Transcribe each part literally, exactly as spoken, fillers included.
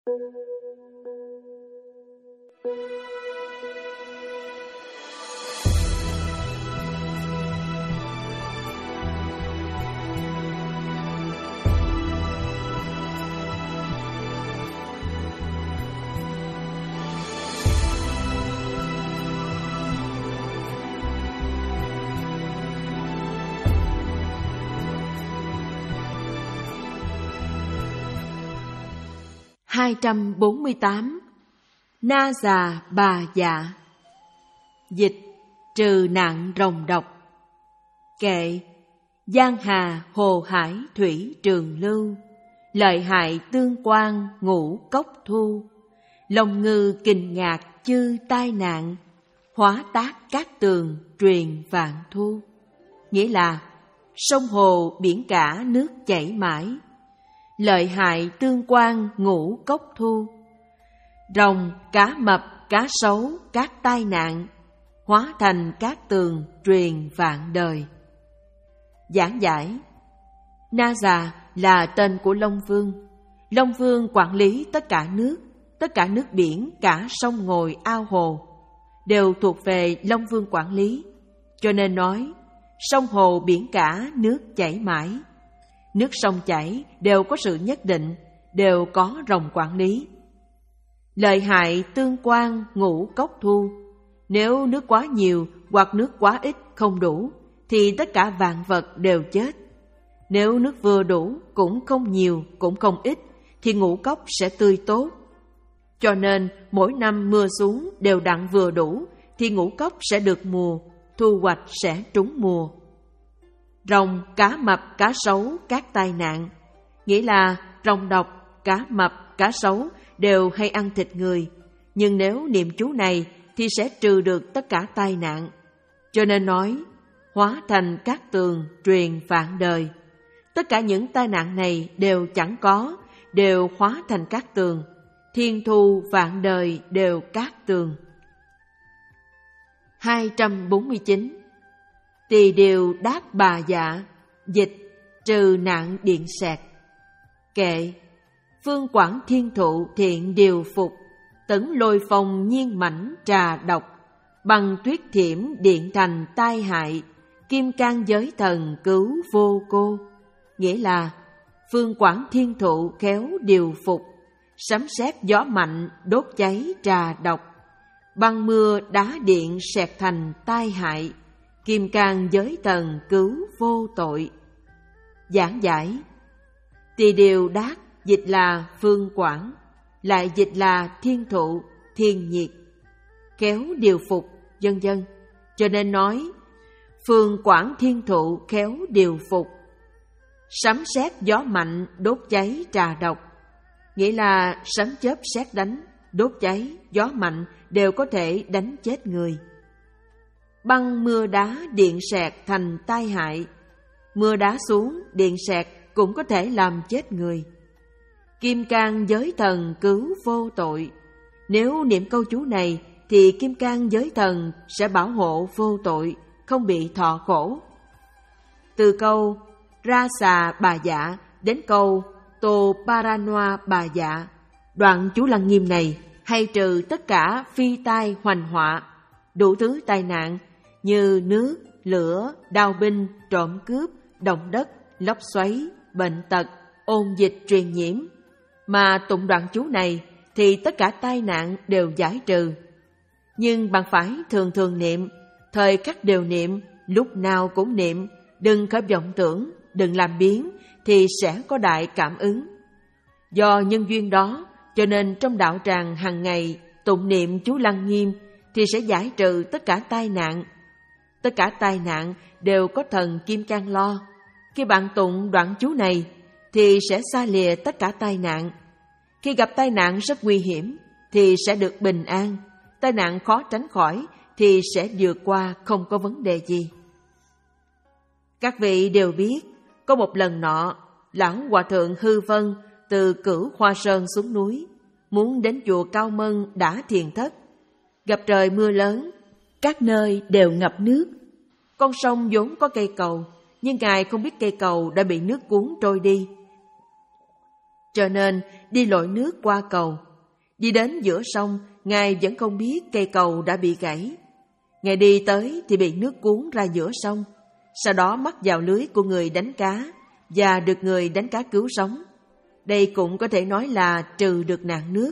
hai trăm bốn mươi tám. Na già bà dạ. Dịch: trừ nạn rồng độc. Kệ: giang hà hồ hải thủy trường lưu, lợi hại tương quan ngũ cốc thu, lòng ngư kình ngạc chư tai nạn, hóa tác cát tường truyền vạn thu. Nghĩa là sông hồ biển cả nước chảy mãi, lợi hại tương quan ngũ cốc thu, rồng cá mập cá sấu các tai nạn, hóa thành cát tường truyền vạn đời. Giảng giải: Na già là tên của Long Vương. Long Vương quản lý tất cả nước, tất cả nước biển, cả sông ngòi ao hồ đều thuộc về Long Vương quản lý. Cho nên nói sông hồ biển cả nước chảy mãi. Nước sông chảy đều có sự nhất định, đều có rồng quản lý. Lợi hại tương quan ngũ cốc thu. Nếu nước quá nhiều hoặc nước quá ít không đủ thì tất cả vạn vật đều chết. Nếu nước vừa đủ, cũng không nhiều cũng không ít, thì ngũ cốc sẽ tươi tốt. Cho nên mỗi năm mưa xuống đều đặn vừa đủ thì ngũ cốc sẽ được mùa, thu hoạch sẽ trúng mùa. Rồng, cá mập, cá sấu các tai nạn. Nghĩa là rồng độc, cá mập, cá sấu đều hay ăn thịt người, nhưng nếu niệm chú này thì sẽ trừ được tất cả tai nạn. Cho nên nói hóa thành cát tường truyền vạn đời. Tất cả những tai nạn này đều chẳng có, đều hóa thành cát tường. Thiên thu vạn đời đều cát tường. hai trăm bốn mươi chín. Tỳ điều đáp bà dạ. Dịch: trừ nạn điện sẹt. Kệ: phương quảng thiên thụ thiện điều phục, tấn lôi phong nhiên mãnh trà độc, bằng tuyết thiểm điện thành tai hại, kim cang giới thần cứu vô cô. Nghĩa là phương quảng thiên thụ khéo điều phục, sấm sét gió mạnh đốt cháy trà độc, băng mưa đá điện sẹt thành tai hại, kim cang giới thần cứu vô tội. Giảng giải: tỳ điều đát dịch là phương quảng, lại dịch là thiên thụ, thiên nhiệt, khéo điều phục, vân vân. Cho nên nói phương quảng thiên thụ khéo điều phục, sấm sét gió mạnh đốt cháy trà độc. Nghĩa là sấm chớp sét đánh, đốt cháy, gió mạnh đều có thể đánh chết người. Băng mưa đá điện sẹt thành tai hại. Mưa đá xuống, điện sẹt cũng có thể làm chết người. Kim cang giới thần cứu vô tội. Nếu niệm câu chú này thì kim cang giới thần sẽ bảo hộ vô tội, không bị thọ khổ. Từ câu ra xà bà dạ đến câu tô paranoa bà dạ, đoạn chú Lăng Nghiêm này hay trừ tất cả phi tai hoành họa, đủ thứ tai nạn như nước, lửa, đao binh, trộm cướp, động đất, lốc xoáy, bệnh tật, ôn dịch truyền nhiễm. Mà tụng đoạn chú này thì tất cả tai nạn đều giải trừ. Nhưng bạn phải thường thường niệm, thời khắc đều niệm, lúc nào cũng niệm, đừng khởi vọng tưởng, đừng làm biếng thì sẽ có đại cảm ứng. Do nhân duyên đó, cho nên trong đạo tràng hàng ngày tụng niệm chú Lăng Nghiêm thì sẽ giải trừ tất cả tai nạn. Tất cả tai nạn đều có thần Kim Cang lo. Khi bạn tụng đoạn chú này thì sẽ xa lìa tất cả tai nạn. Khi gặp tai nạn rất nguy hiểm thì sẽ được bình an. Tai nạn khó tránh khỏi thì sẽ vượt qua không có vấn đề gì. Các vị đều biết, có một lần nọ, lão hòa thượng Hư Vân từ Cửu Hoa Sơn xuống núi, muốn đến chùa Cao Mân đã thiền thất. Gặp trời mưa lớn, các nơi đều ngập nước. Con sông vốn có cây cầu, nhưng Ngài không biết cây cầu đã bị nước cuốn trôi đi. cho nên đi lội nước qua cầu. Đi đến giữa sông, Ngài vẫn không biết cây cầu đã bị gãy. Ngài đi tới thì bị nước cuốn ra giữa sông, sau đó mắc vào lưới của người đánh cá và được người đánh cá cứu sống. Đây cũng có thể nói là trừ được nạn nước.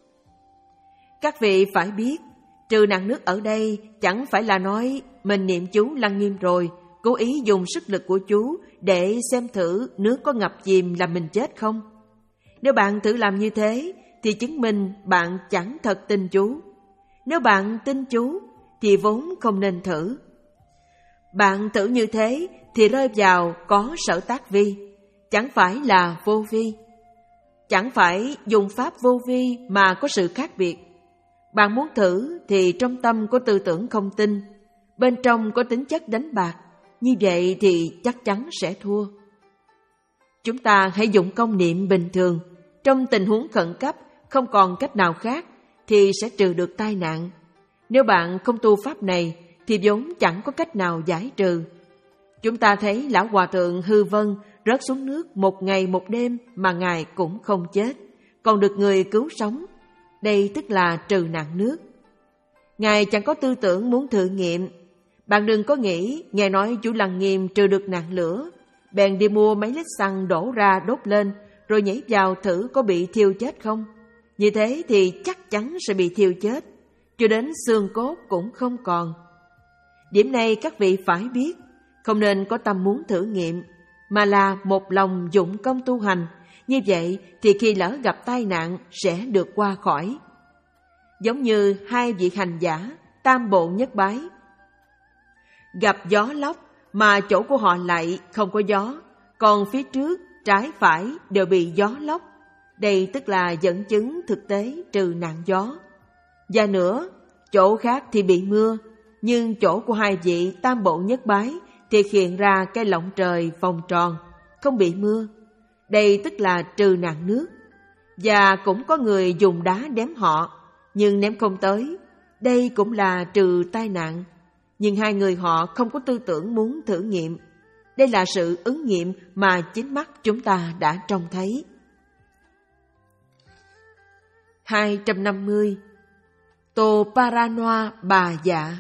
Các vị phải biết, trừ nạn nước ở đây chẳng phải là nói mình niệm chú Lăng Nghiêm rồi, cố ý dùng sức lực của chú để xem thử nước có ngập chìm làm mình chết không. Nếu bạn thử làm như thế thì chứng minh bạn chẳng thật tin chú. Nếu bạn tin chú thì vốn không nên thử. Bạn thử như thế thì rơi vào có sở tác vi, chẳng phải là vô vi. Chẳng phải dùng pháp vô vi mà có sự khác biệt. Bạn muốn thử thì trong tâm có tư tưởng không tin, bên trong có tính chất đánh bạc, như vậy thì chắc chắn sẽ thua. Chúng ta hãy dụng công niệm bình thường, trong tình huống khẩn cấp không còn cách nào khác thì sẽ trừ được tai nạn. Nếu bạn không tu pháp này thì vốn chẳng có cách nào giải trừ. Chúng ta thấy Lão Hòa Thượng Hư Vân rớt xuống nước một ngày một đêm mà Ngài cũng không chết, còn được người cứu sống. Đây tức là trừ nạn nước. Ngài chẳng có tư tưởng muốn thử nghiệm. Bạn đừng có nghĩ nghe nói chú Lăng Nghiêm trừ được nạn lửa, bèn đi mua mấy lít xăng đổ ra đốt lên, rồi nhảy vào thử có bị thiêu chết không. Như thế thì chắc chắn sẽ bị thiêu chết, cho đến xương cốt cũng không còn. Điểm này các vị phải biết, không nên có tâm muốn thử nghiệm, mà là một lòng dụng công tu hành. Như vậy thì khi lỡ gặp tai nạn sẽ được qua khỏi. Giống như hai vị hành giả tam bộ nhất bái, gặp gió lốc mà chỗ của họ lại không có gió, còn phía trước, trái phải đều bị gió lốc. Đây tức là dẫn chứng thực tế trừ nạn gió. Và nữa, chỗ khác thì bị mưa, nhưng chỗ của hai vị tam bộ nhất bái thì hiện ra cái lọng trời vòng tròn, không bị mưa. Đây tức là trừ nạn nước. Và cũng có người dùng đá ném họ, nhưng ném không tới. Đây cũng là trừ tai nạn. Nhưng hai người họ không có tư tưởng muốn thử nghiệm. Đây là sự ứng nghiệm mà chính mắt chúng ta đã trông thấy. hai trăm năm mươi. Tô Paranoa Bà Dạ.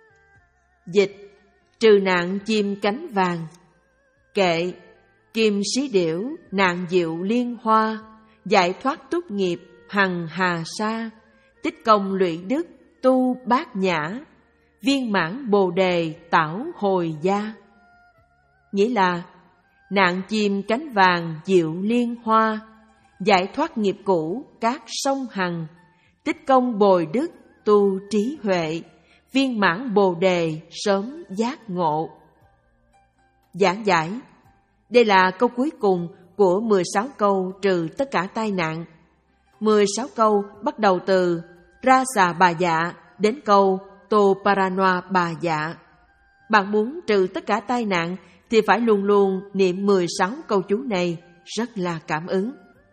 Dịch: trừ nạn chim cánh vàng. Kệ: kim sĩ điểu, nạn diệu liên hoa, giải thoát túc nghiệp, hằng hà sa, tích công lụy đức, tu bát nhã, viên mãn bồ đề, tảo hồi gia. Nghĩa là nạn chim cánh vàng diệu liên hoa, giải thoát nghiệp cũ các sông hằng, tích công bồi đức, tu trí huệ, viên mãn bồ đề, sớm giác ngộ. Giảng giải: đây là câu cuối cùng của mười sáu câu trừ tất cả tai nạn. mười sáu câu bắt đầu từ Ra Xà Bà Dạ đến câu Tô Paranoa Bà Dạ. Bạn muốn trừ tất cả tai nạn thì phải luôn luôn niệm mười sáu câu chú này, rất là cảm ứng.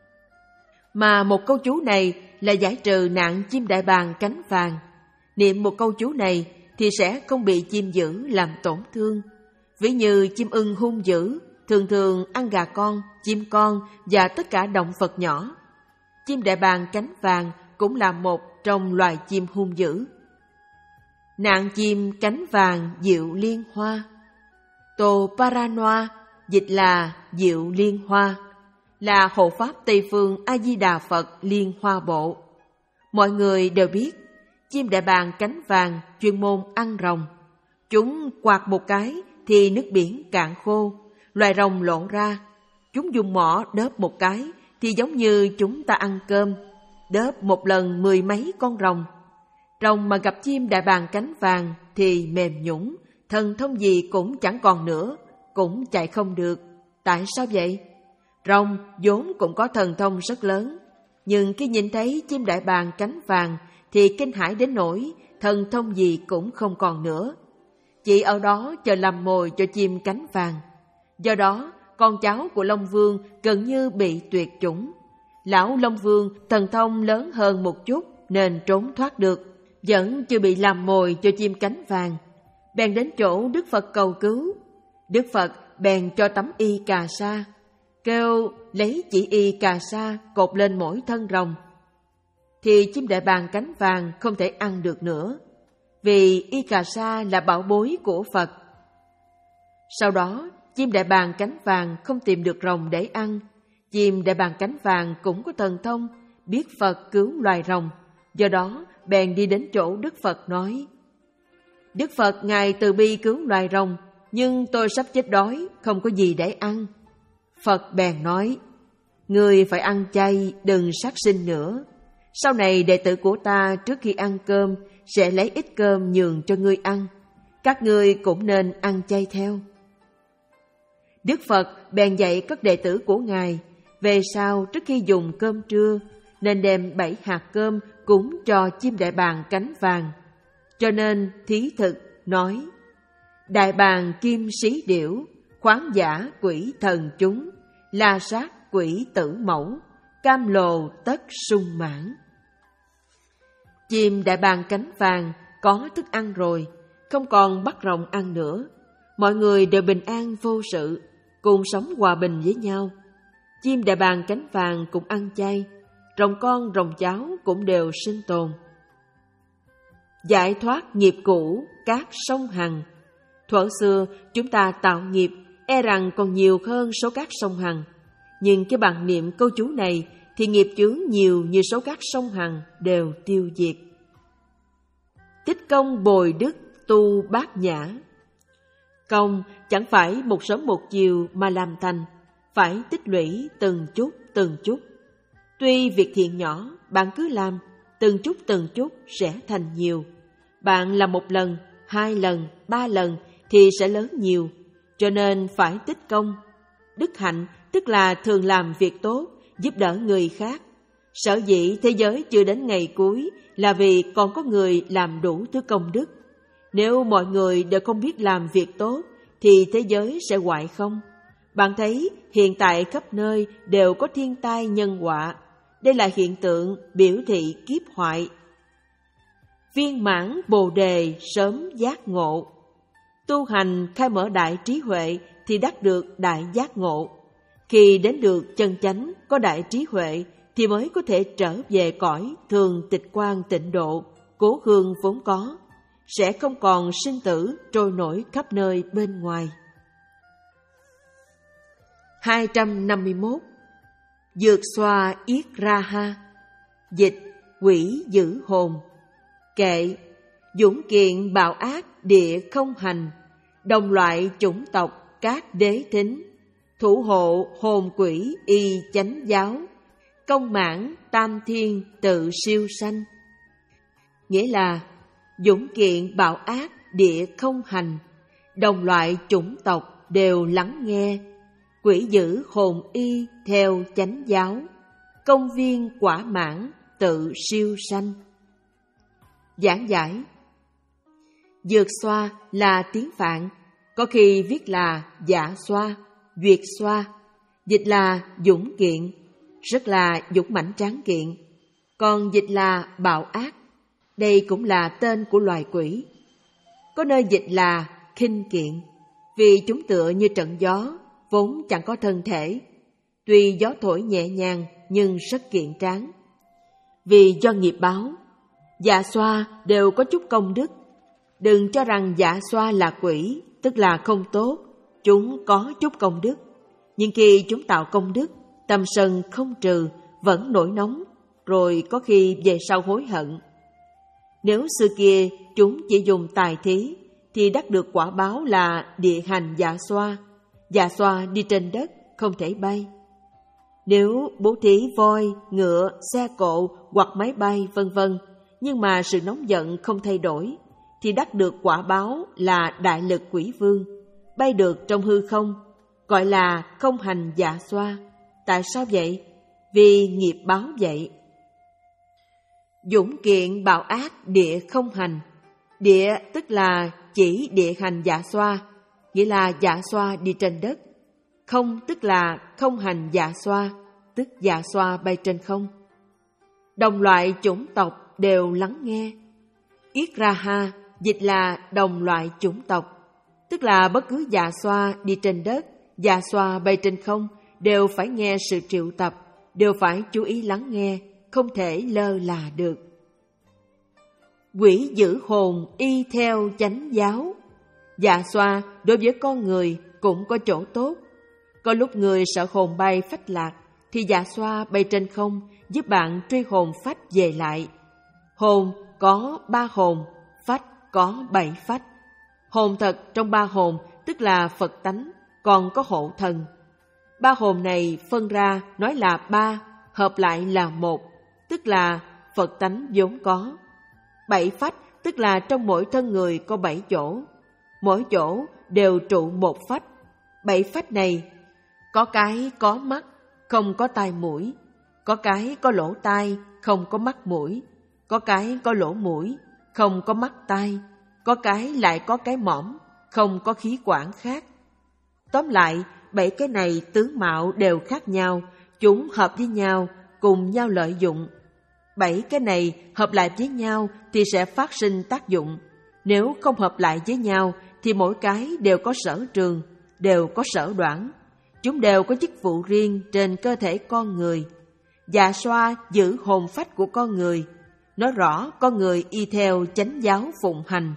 Mà một câu chú này là giải trừ nạn chim đại bàng cánh vàng. Niệm một câu chú này thì sẽ không bị chim dữ làm tổn thương. Ví như chim ưng hung dữ thường thường ăn gà con, chim con và tất cả động vật nhỏ. Chim đại bàng cánh vàng cũng là một trong loài chim hung dữ. Nạn chim cánh vàng diệu liên hoa. Tô Paranoa dịch là diệu liên hoa, là hộ pháp Tây phương A Di Đà Phật Liên Hoa Bộ. Mọi người đều biết chim đại bàng cánh vàng chuyên môn ăn rồng. Chúng quạt một cái thì nước biển cạn khô, loài rồng lộ ra. Chúng dùng mỏ đớp một cái thì giống như chúng ta ăn cơm, đớp một lần mười mấy con rồng. Rồng mà gặp chim đại bàng cánh vàng thì mềm nhũn, thần thông gì cũng chẳng còn nữa, cũng chạy không được. Tại sao vậy? Rồng vốn cũng có thần thông rất lớn, nhưng khi nhìn thấy chim đại bàng cánh vàng thì kinh hãi đến nỗi thần thông gì cũng không còn nữa. Chỉ ở đó chờ làm mồi cho chim cánh vàng. Do đó, con cháu của Long Vương gần như bị tuyệt chủng. Lão Long Vương thần thông lớn hơn một chút nên trốn thoát được, vẫn chưa bị làm mồi cho chim cánh vàng. Bèn đến chỗ Đức Phật cầu cứu. Đức Phật bèn cho tấm y cà sa. kêu lấy chỉ y cà sa cột lên mỗi thân rồng, thì chim đại bàng cánh vàng không thể ăn được nữa, vì y cà sa là bảo bối của Phật. Sau đó, chim đại bàng cánh vàng không tìm được rồng để ăn. Chim đại bàng cánh vàng cũng có thần thông, biết Phật cứu loài rồng, do đó bèn đi đến chỗ Đức Phật nói: Đức Phật Ngài từ bi cứu loài rồng, nhưng tôi sắp chết đói, không có gì để ăn. Phật bèn nói: Ngươi phải ăn chay, đừng sát sinh nữa. Sau này đệ tử của ta trước khi ăn cơm sẽ lấy ít cơm nhường cho ngươi ăn. Các ngươi cũng nên ăn chay theo. Đức Phật bèn dạy các đệ tử của Ngài, về sau trước khi dùng cơm trưa nên đem bảy hạt cơm cúng cho chim đại bàng cánh vàng. Cho nên thí thực nói: Đại bàng kim sĩ điểu, khoáng giả quỷ thần chúng, la sát quỷ tử mẫu, cam lồ tất sung mãn. Chim đại bàng cánh vàng có thức ăn rồi, không còn bắt rồng ăn nữa. Mọi người đều bình an vô sự, cùng sống hòa bình với nhau. Chim đại bàng cánh vàng cũng ăn chay, rồng con rồng cháu cũng đều sinh tồn. Giải thoát nghiệp cũ các sông Hằng. Thuở xưa chúng ta tạo nghiệp e rằng còn nhiều hơn số các sông Hằng, nhưng cái bằng niệm câu chú này thì nghiệp chướng nhiều như số các sông Hằng đều tiêu diệt. Tích công bồi đức tu bát nhã. Công chẳng phải một sớm một chiều mà làm thành, phải tích lũy từng chút từng chút. Tuy việc thiện nhỏ, bạn cứ làm, từng chút từng chút sẽ thành nhiều. Bạn làm một lần, hai lần, ba lần thì sẽ lớn nhiều, cho nên phải tích công. Đức hạnh tức là thường làm việc tốt, giúp đỡ người khác. Sở dĩ thế giới chưa đến ngày cuối là vì còn có người làm đủ thứ công đức. Nếu mọi người đều không biết làm việc tốt thì thế giới sẽ hoại không. Bạn thấy hiện tại khắp nơi đều có thiên tai nhân họa. Đây là hiện tượng biểu thị kiếp hoại. Viên mãn Bồ đề sớm giác ngộ. Tu hành khai mở đại trí huệ thì đắc được đại giác ngộ. Khi đến được chân chánh có đại trí huệ thì mới có thể trở về cõi thường tịch quan tịnh độ, cố hương vốn có, sẽ không còn sinh tử trôi nổi khắp nơi bên ngoài. hai trăm năm mươi mốt. Dược xoa yết ra ha. Dịch: quỷ giữ hồn. Kệ: dũng kiện bạo ác địa không hành, đồng loại chủng tộc các đế thính, thủ hộ hồn quỷ y chánh giáo, công mãn tam thiên tự siêu sanh. Nghĩa là dũng kiện bạo ác địa không hành, đồng loại chủng tộc đều lắng nghe, quỷ giữ hồn y theo chánh giáo, công viên quả mãn tự siêu sanh. Giảng giải: dược xoa là tiếng Phạn, có khi viết là dạ xoa, duyệt xoa, dịch là dũng kiện, rất là dũng mãnh tráng kiện. Còn dịch là bạo ác, đây cũng là tên của loài quỷ. Có nơi dịch là khinh kiện, vì chúng tựa như trận gió, vốn chẳng có thân thể. Tuy gió thổi nhẹ nhàng nhưng rất kiện tráng. Vì do nghiệp báo, dạ xoa đều có chút công đức. Đừng cho rằng dạ xoa là quỷ, tức là không tốt. Chúng có chút công đức, nhưng khi chúng tạo công đức, tâm sân không trừ, vẫn nổi nóng, rồi có khi về sau hối hận. Nếu xưa kia chúng chỉ dùng tài thí, thì đắc được quả báo là địa hành dạ xoa. Dạ xoa đi trên đất, không thể bay. Nếu bố thí voi, ngựa, xe cộ hoặc máy bay vân vân, nhưng mà sự nóng giận không thay đổi, thì đắc được quả báo là đại lực quỷ vương, bay được trong hư không, gọi là không hành dạ xoa. Tại sao vậy? Vì nghiệp báo vậy. Dũng kiện bạo ác địa không hành. Địa tức là chỉ địa hành dạ xoa, nghĩa là dạ xoa đi trên đất. Không tức là không hành dạ xoa, tức dạ xoa bay trên không. Đồng loại chủng tộc đều lắng nghe. Yết ra ha dịch là đồng loại chủng tộc, tức là bất cứ dạ xoa đi trên đất, dạ xoa bay trên không đều phải nghe sự triệu tập, đều phải chú ý lắng nghe, không thể lơ là được. Quỷ giữ hồn y theo chánh giáo. Dạ xoa đối với con người cũng có chỗ tốt. Có lúc người sợ hồn bay phách lạc, thì dạ xoa bay trên không giúp bạn truy hồn phách về lại. Hồn có ba hồn, phách có bảy phách. Hồn thật trong ba hồn tức là Phật tánh, còn có hộ thần. Ba hồn này phân ra nói là ba, hợp lại là một, tức là Phật tánh vốn có. Bảy phách tức là trong mỗi thân người có bảy chỗ, mỗi chỗ đều trụ một phách. Bảy phách này, có cái có mắt, không có tai mũi, có cái có lỗ tai, không có mắt mũi, có cái có lỗ mũi, không có mắt tai, có cái lại có cái mõm, không có khí quản khác. Tóm lại, bảy cái này tướng mạo đều khác nhau, chúng hợp với nhau, cùng nhau lợi dụng. Bảy cái này hợp lại với nhau thì sẽ phát sinh tác dụng. Nếu không hợp lại với nhau thì mỗi cái đều có sở trường, đều có sở đoản. Chúng đều có chức vụ riêng trên cơ thể con người. Dạ xoa giữ hồn phách của con người, nói rõ con người y theo chánh giáo phụng hành.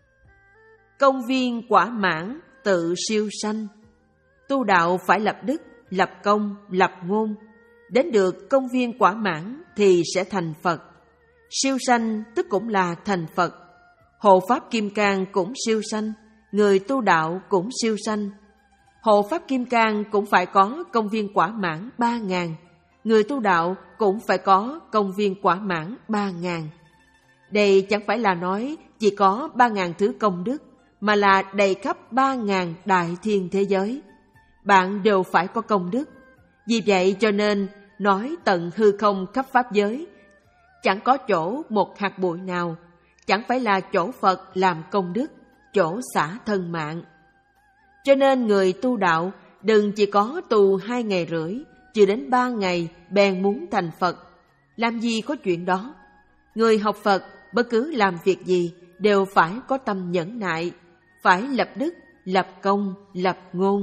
Công viên quả mãn tự siêu sanh. Tu đạo phải lập đức, lập công, lập ngôn. Đến được công viên quả mãn thì sẽ thành Phật. Siêu sanh tức cũng là thành Phật. Hộ pháp kim cang cũng siêu sanh, người tu đạo cũng siêu sanh. Hộ pháp kim cang cũng phải có công viên quả mãn ba ngàn, người tu đạo cũng phải có công viên quả mãn ba ngàn. Đây chẳng phải là nói chỉ có ba ngàn thứ công đức, mà là đầy khắp ba ngàn đại thiên thế giới. Bạn đều phải có công đức. Vì vậy cho nên nói tận hư không khắp pháp giới, chẳng có chỗ một hạt bụi nào, chẳng phải là chỗ Phật làm công đức, chỗ xả thân mạng. Cho nên người tu đạo đừng chỉ có tu hai ngày rưỡi, chưa đến ba ngày bèn muốn thành Phật. Làm gì có chuyện đó. Người học Phật bất cứ làm việc gì đều phải có tâm nhẫn nại, phải lập đức, lập công, lập ngôn.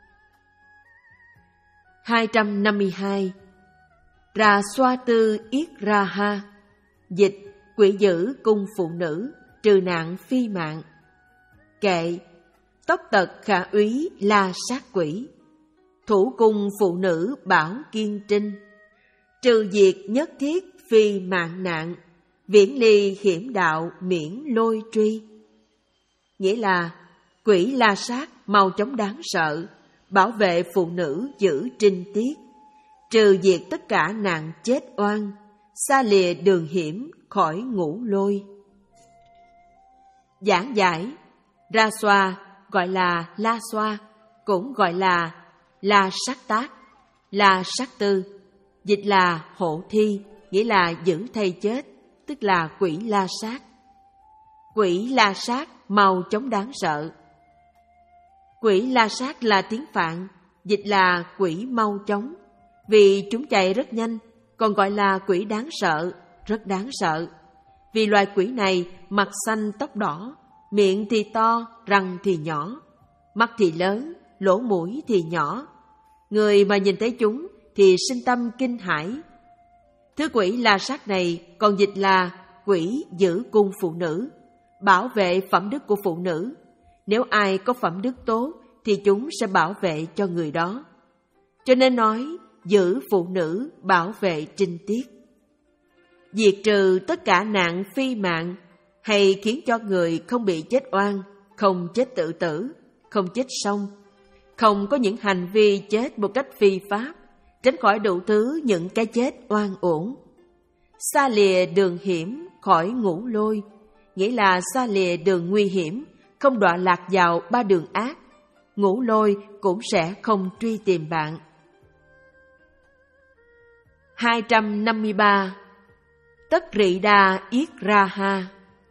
hai trăm năm mươi hai. Ra xoa tư yết ra ha. Dịch: quỷ dữ cung phụ nữ, trừ nạn phi mạng. Kệ: tóc tật khả úy la sát quỷ, thủ cung phụ nữ bảo kiên trinh, trừ diệt nhất thiết phi mạng nạn, viễn ly hiểm đạo miễn lôi truy. Nghĩa là quỷ la sát mau chóng đáng sợ, bảo vệ phụ nữ giữ trinh tiết, trừ diệt tất cả nạn chết oan, xa lìa đường hiểm khỏi ngũ lôi. Giảng giải: ra xoa gọi là la xoa, cũng gọi là la sát tác, la sát tư. Dịch là hộ thi, nghĩa là giữ thay chết, tức là quỷ la sát. Quỷ la sát mau chóng đáng sợ. Quỷ la sát là tiếng Phạn, dịch là quỷ mau chóng, vì chúng chạy rất nhanh, còn gọi là quỷ đáng sợ, rất đáng sợ. Vì loài quỷ này mặt xanh tóc đỏ, miệng thì to, răng thì nhỏ, mắt thì lớn, lỗ mũi thì nhỏ. Người mà nhìn thấy chúng thì sinh tâm kinh hãi. Thứ quỷ la sát này còn dịch là quỷ giữ cung phụ nữ, bảo vệ phẩm đức của phụ nữ. Nếu ai có phẩm đức tốt thì chúng sẽ bảo vệ cho người đó. Cho nên nói giữ phụ nữ, bảo vệ trinh tiết. Diệt trừ tất cả nạn phi mạng, hay khiến cho người không bị chết oan, không chết tự tử, không chết xong, không có những hành vi chết một cách phi pháp, tránh khỏi đủ thứ những cái chết oan uổng. Xa lìa đường hiểm khỏi ngũ lôi, nghĩa là xa lìa đường nguy hiểm, không đọa lạc vào ba đường ác, ngũ lôi cũng sẽ không truy tìm bạn. hai trăm năm mươi ba. Tất rị đa yết ra ha.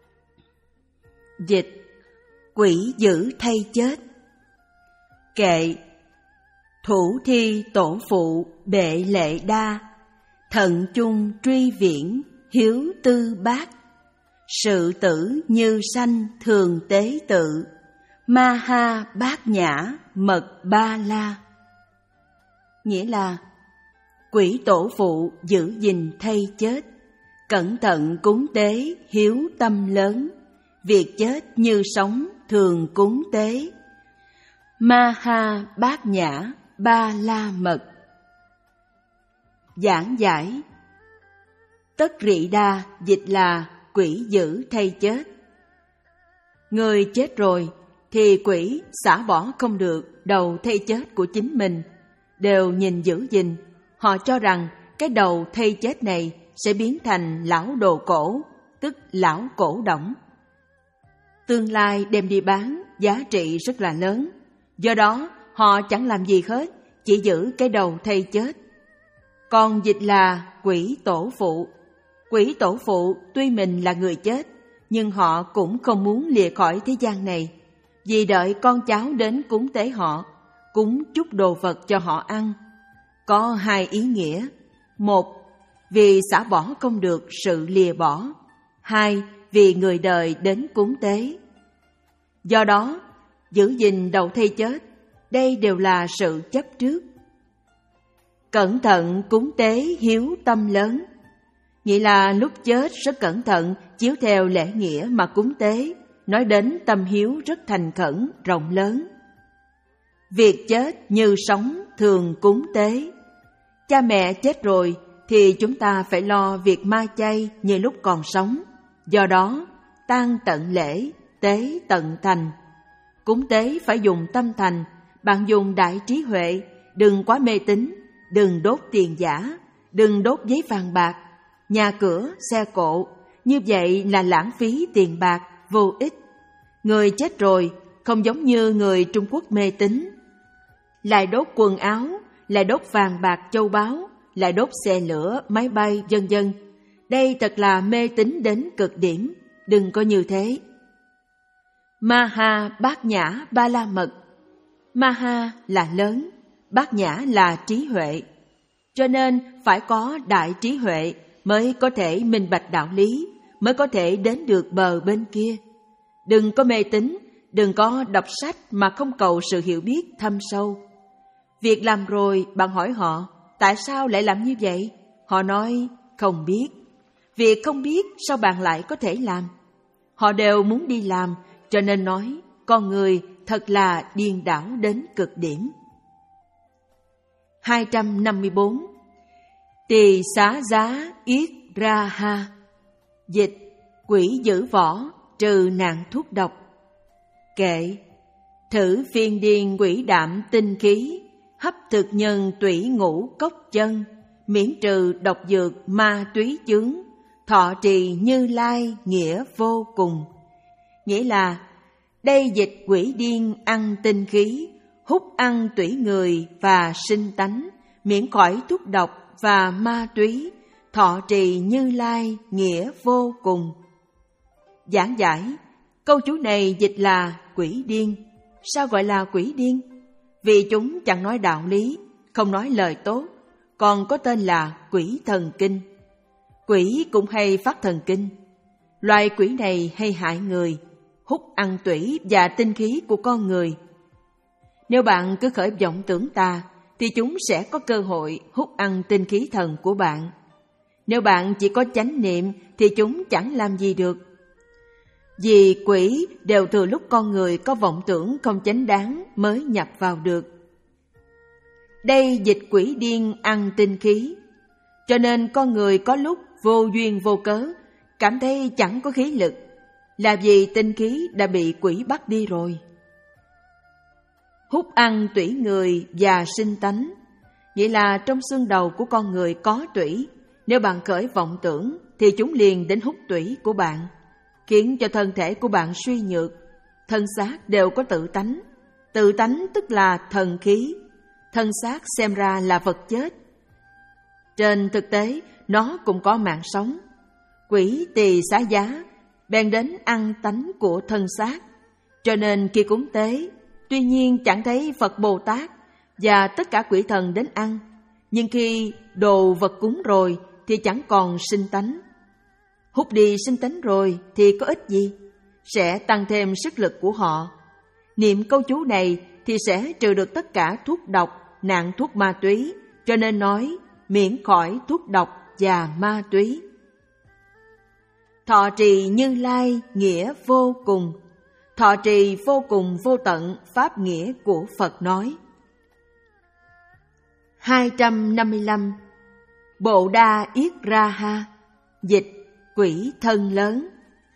Dịch: quỷ giữ thay chết. Kệ: thủ thi tổ phụ bệ lệ đa, thận chung truy viễn hiếu tư bát, sự tử như sanh thường tế tự, ma ha bát nhã mật ba la. nghĩa là quỷ tổ phụ giữ gìn thay chết, cẩn thận cúng tế hiếu tâm lớn, việc chết như sống thường cúng tế. Ma ha bát nhã ba la mật. Giảng giải. Tất rị đa dịch là quỷ giữ thay chết. Người chết rồi thì quỷ xả bỏ không được đầu thay chết của chính mình, đều nhìn giữ gìn. Họ cho rằng cái đầu thay chết này sẽ biến thành lão đồ cổ, tức lão cổ đổng. Tương lai đem đi bán, giá trị rất là lớn. Do đó họ chẳng làm gì hết, chỉ giữ cái đầu thay chết. Còn dịch là quỷ tổ phụ. Quỷ tổ phụ tuy mình là người chết, nhưng họ cũng không muốn lìa khỏi thế gian này, vì đợi con cháu đến cúng tế họ, cúng chút đồ vật cho họ ăn. Có hai ý nghĩa. Một, vì xả bỏ không được sự lìa bỏ. Hai, vì người đời đến cúng tế. Do đó, giữ gìn đầu thay chết, đây đều là sự chấp trước. Cẩn thận cúng tế hiếu tâm lớn, nghĩa là lúc chết rất cẩn thận, chiếu theo lễ nghĩa mà cúng tế, nói đến tâm hiếu rất thành khẩn, rộng lớn. Việc chết như sống thường cúng tế. Cha mẹ chết rồi thì chúng ta phải lo việc ma chay như lúc còn sống. Do đó, tang tận lễ, tế tận thành. Cúng tế phải dùng tâm thành, bạn dùng đại trí huệ, đừng quá mê tín, đừng đốt tiền giả, đừng đốt giấy vàng bạc, nhà cửa, xe cộ. Như vậy là lãng phí tiền bạc, vô ích. Người chết rồi không giống như người Trung Quốc mê tín, lại đốt quần áo, lại đốt vàng bạc châu báu, lại đốt xe lửa, máy bay, vân vân. Đây thật là mê tín đến cực điểm, đừng có như thế. Ma ha bát nhã ba la mật. Ma ha là lớn, bát nhã là trí huệ. Cho nên phải có đại trí huệ mới có thể minh bạch đạo lý, mới có thể đến được bờ bên kia. Đừng có mê tín, đừng có đọc sách mà không cầu sự hiểu biết thâm sâu. Việc làm rồi bạn hỏi họ, tại sao lại làm như vậy? Họ nói, không biết. Việc không biết sao bạn lại có thể làm? Họ đều muốn đi làm, cho nên nói, con người thật là điên đảo đến cực điểm. hai trăm năm mươi bốn. Tỳ xá giá yết ra ha. Dịch, quỷ giữ võ, trừ nạn thuốc độc. Kệ, thử phiên điên quỷ đạm tinh khí, hấp thực nhân tủy ngũ cốc chân, miễn trừ độc dược ma túy chướng, thọ trì Như Lai nghĩa vô cùng. Nghĩa là, đây dịch quỷ điên ăn tinh khí, hút ăn tủy người và sinh tánh, miễn khỏi thuốc độc và ma túy, thọ trì Như Lai nghĩa vô cùng. Giảng giải, câu chú này dịch là quỷ điên. Sao gọi là quỷ điên? Vì chúng chẳng nói đạo lý, không nói lời tốt, còn có tên là quỷ thần kinh. Quỷ cũng hay phát thần kinh. Loài quỷ này hay hại người, hút ăn tủy và tinh khí của con người. Nếu bạn cứ khởi vọng tưởng tà, thì chúng sẽ có cơ hội hút ăn tinh khí thần của bạn. Nếu bạn chỉ có chánh niệm, thì chúng chẳng làm gì được. Vì quỷ đều từ lúc con người có vọng tưởng không chánh đáng mới nhập vào được. Đây dịch quỷ điên ăn tinh khí. Cho nên con người có lúc vô duyên vô cớ, cảm thấy chẳng có khí lực, là vì tinh khí đã bị quỷ bắt đi rồi. Hút ăn tủy người và sinh tánh. Vậy là trong xương đầu của con người có tủy. Nếu bạn khởi vọng tưởng, thì chúng liền đến hút tủy của bạn, khiến cho thân thể của bạn suy nhược. Thân xác đều có tự tánh. Tự tánh tức là thần khí. Thân xác xem ra là vật chết. Trên thực tế, nó cũng có mạng sống. Quỷ tỳ xá giá bèn đến ăn tánh của thân xác. Cho nên khi cúng tế, tuy nhiên chẳng thấy Phật Bồ Tát và tất cả quỷ thần đến ăn, nhưng khi đồ vật cúng rồi thì chẳng còn sinh tánh. Hút đi sinh tánh rồi thì có ích gì? Sẽ tăng thêm sức lực của họ. Niệm câu chú này thì sẽ trừ được tất cả thuốc độc, nạn thuốc ma túy, cho nên nói miễn khỏi thuốc độc và ma túy. Thọ trì Như Lai nghĩa vô cùng. Thọ trì vô cùng vô tận pháp nghĩa của Phật nói. hai trăm năm mươi lăm. Bộ Đa Yết Ra Ha, dịch quỷ thân lớn.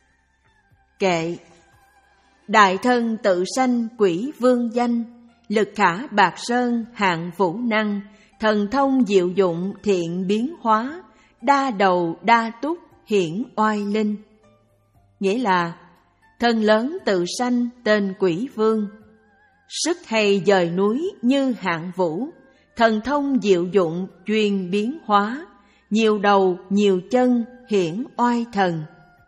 Kệ. Đại thân tự sanh quỷ vương danh, lực khả bạc sơn hạng vũ năng, thần thông diệu dụng thiện biến hóa, đa đầu đa túc hiển oai linh. Nghĩa là thân lớn tự sanh tên quỷ vương, sức hay dời núi như hạng vũ, thần thông diệu dụng chuyên biến hóa, nhiều đầu nhiều chân hiển oai thần.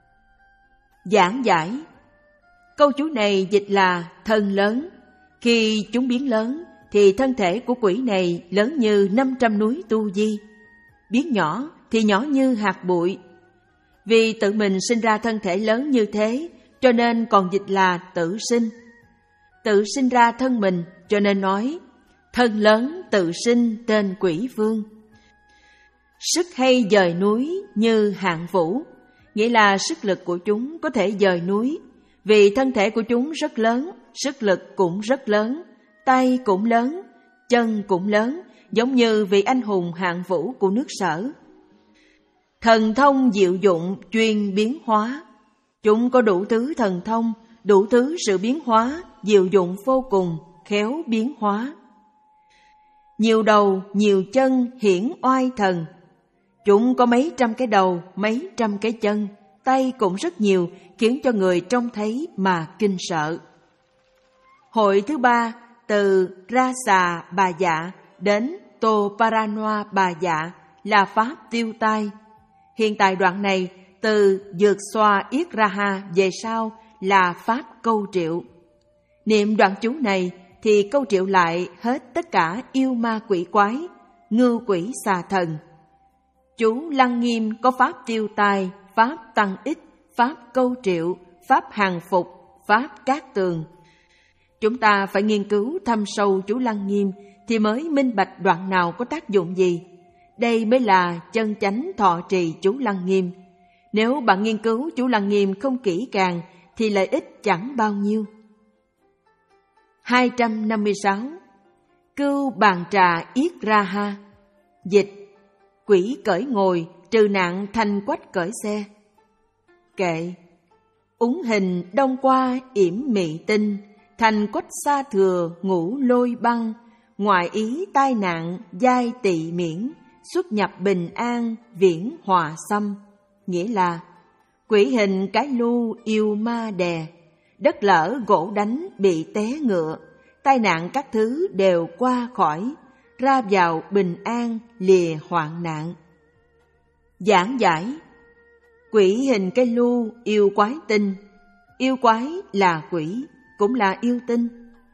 Giảng giải. Câu chú này dịch là thân lớn. Khi chúng biến lớn thì thân thể của quỷ này lớn như năm trăm núi Tu Di, biến nhỏ thì nhỏ như hạt bụi. Vì tự mình sinh ra thân thể lớn như thế, cho nên còn dịch là tự sinh. Tự sinh ra thân mình, cho nên nói thân lớn tự sinh tên quỷ vương. Sức hay dời núi như hạng vũ, nghĩa là sức lực của chúng có thể dời núi. Vì thân thể của chúng rất lớn, sức lực cũng rất lớn, tay cũng lớn, chân cũng lớn, giống như vị anh hùng hạng vũ của nước Sở. Thần thông diệu dụng chuyên biến hóa, chúng có đủ thứ thần thông, đủ thứ sự biến hóa, diệu dụng vô cùng, khéo biến hóa. Nhiều đầu, nhiều chân hiển oai thần, chúng có mấy trăm cái đầu, mấy trăm cái chân, tay cũng rất nhiều, khiến cho người trông thấy mà kinh sợ. Hội thứ ba từ Rasa Bà Dạ đến Tô Paranoa Bà Dạ là pháp tiêu tai. Hiện tại đoạn này từ Dược Xoa Yết Ra Ha về sau là pháp câu triệu. Niệm đoạn chú này thì câu triệu lại hết tất cả yêu ma quỷ quái, ngưu quỷ xà thần. Chú Lăng Nghiêm có pháp tiêu tai, pháp tăng ích, pháp câu triệu, pháp hàng phục, pháp cát tường. Chúng ta phải nghiên cứu thâm sâu chú Lăng Nghiêm thì mới minh bạch đoạn nào có tác dụng gì. Đây mới là chân chánh thọ trì chú Lăng Nghiêm. Nếu bạn nghiên cứu chú Lăng Nghiêm không kỹ càng thì lợi ích chẳng bao nhiêu. hai trăm năm mươi sáu. Cưu Bàn Trà Yết Ra Ha, dịch quỷ cởi ngồi trừ nạn thanh quách cởi xe. Kệ. Úng hình đông qua yểm mị tinh, thành quách xa thừa ngũ lôi băng, ngoại ý tai nạn giai tị miễn, xuất nhập bình an viễn hòa xâm. Nghĩa là quỷ hình cái lu yêu ma đè, đất lở gỗ đánh bị té ngựa, tai nạn các thứ đều qua khỏi, ra vào bình an lìa hoạn nạn. Giảng giải. Quỷ hình cây lu yêu quái tinh. Yêu quái là quỷ, cũng là yêu tinh.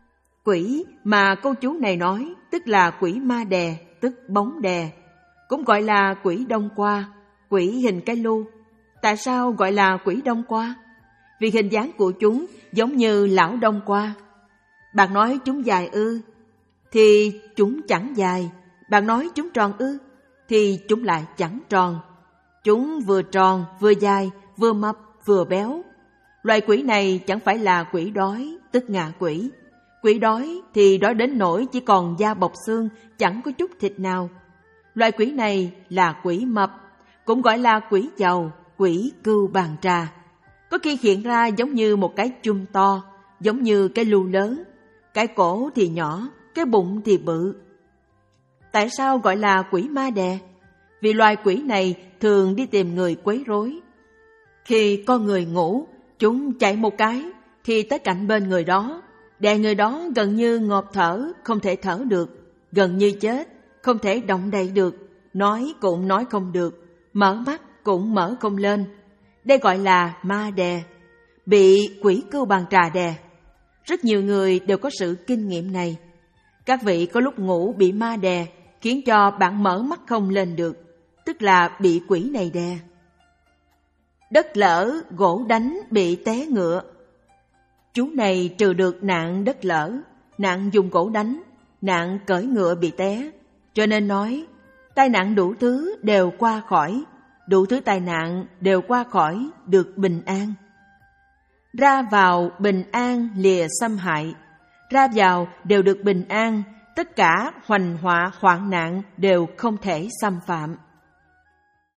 Quỷ mà câu chú này nói tức là quỷ ma đè, tức bóng đè, cũng gọi là quỷ đông qua, quỷ hình cây lu. Tại sao gọi là quỷ đông qua? Vì hình dáng của chúng giống như lão đông qua. Bạn nói chúng dài ư, thì chúng chẳng dài. Bạn nói chúng tròn ư, thì chúng lại chẳng tròn. Chúng vừa tròn, vừa dài, vừa mập, vừa béo. Loài quỷ này chẳng phải là quỷ đói, tức ngạ quỷ. Quỷ đói thì đói đến nỗi chỉ còn da bọc xương, chẳng có chút thịt nào. Loài quỷ này là quỷ mập, cũng gọi là quỷ giàu, quỷ Cưu Bàn Trà. Có khi hiện ra giống như một cái chum to, giống như cái lu lớn. Cái cổ thì nhỏ, cái bụng thì bự. Tại sao gọi là quỷ ma đè? Vì loài quỷ này thường đi tìm người quấy rối. Khi con người ngủ, chúng chạy một cái thì tới cạnh bên người đó, đè người đó gần như ngộp thở, không thể thở được, gần như chết, không thể động đậy được, nói cũng nói không được, mở mắt cũng mở không lên. Đây gọi là ma đè, bị quỷ Cưu Bàn Trà đè. Rất nhiều người đều có sự kinh nghiệm này. Các vị có lúc ngủ bị ma đè, khiến cho bạn mở mắt không lên được, tức là bị quỷ này đè. Đất lở, gỗ đánh bị té ngựa. Chú này trừ được nạn đất lở, nạn dùng gỗ đánh. nạn cưỡi ngựa bị té, cho nên nói tai nạn đủ thứ đều qua khỏi, đủ thứ tai nạn đều qua khỏi được bình an. Ra vào bình an lìa xâm hại, ra vào đều được bình an, tất cả hoành họa hoạn nạn đều không thể xâm phạm.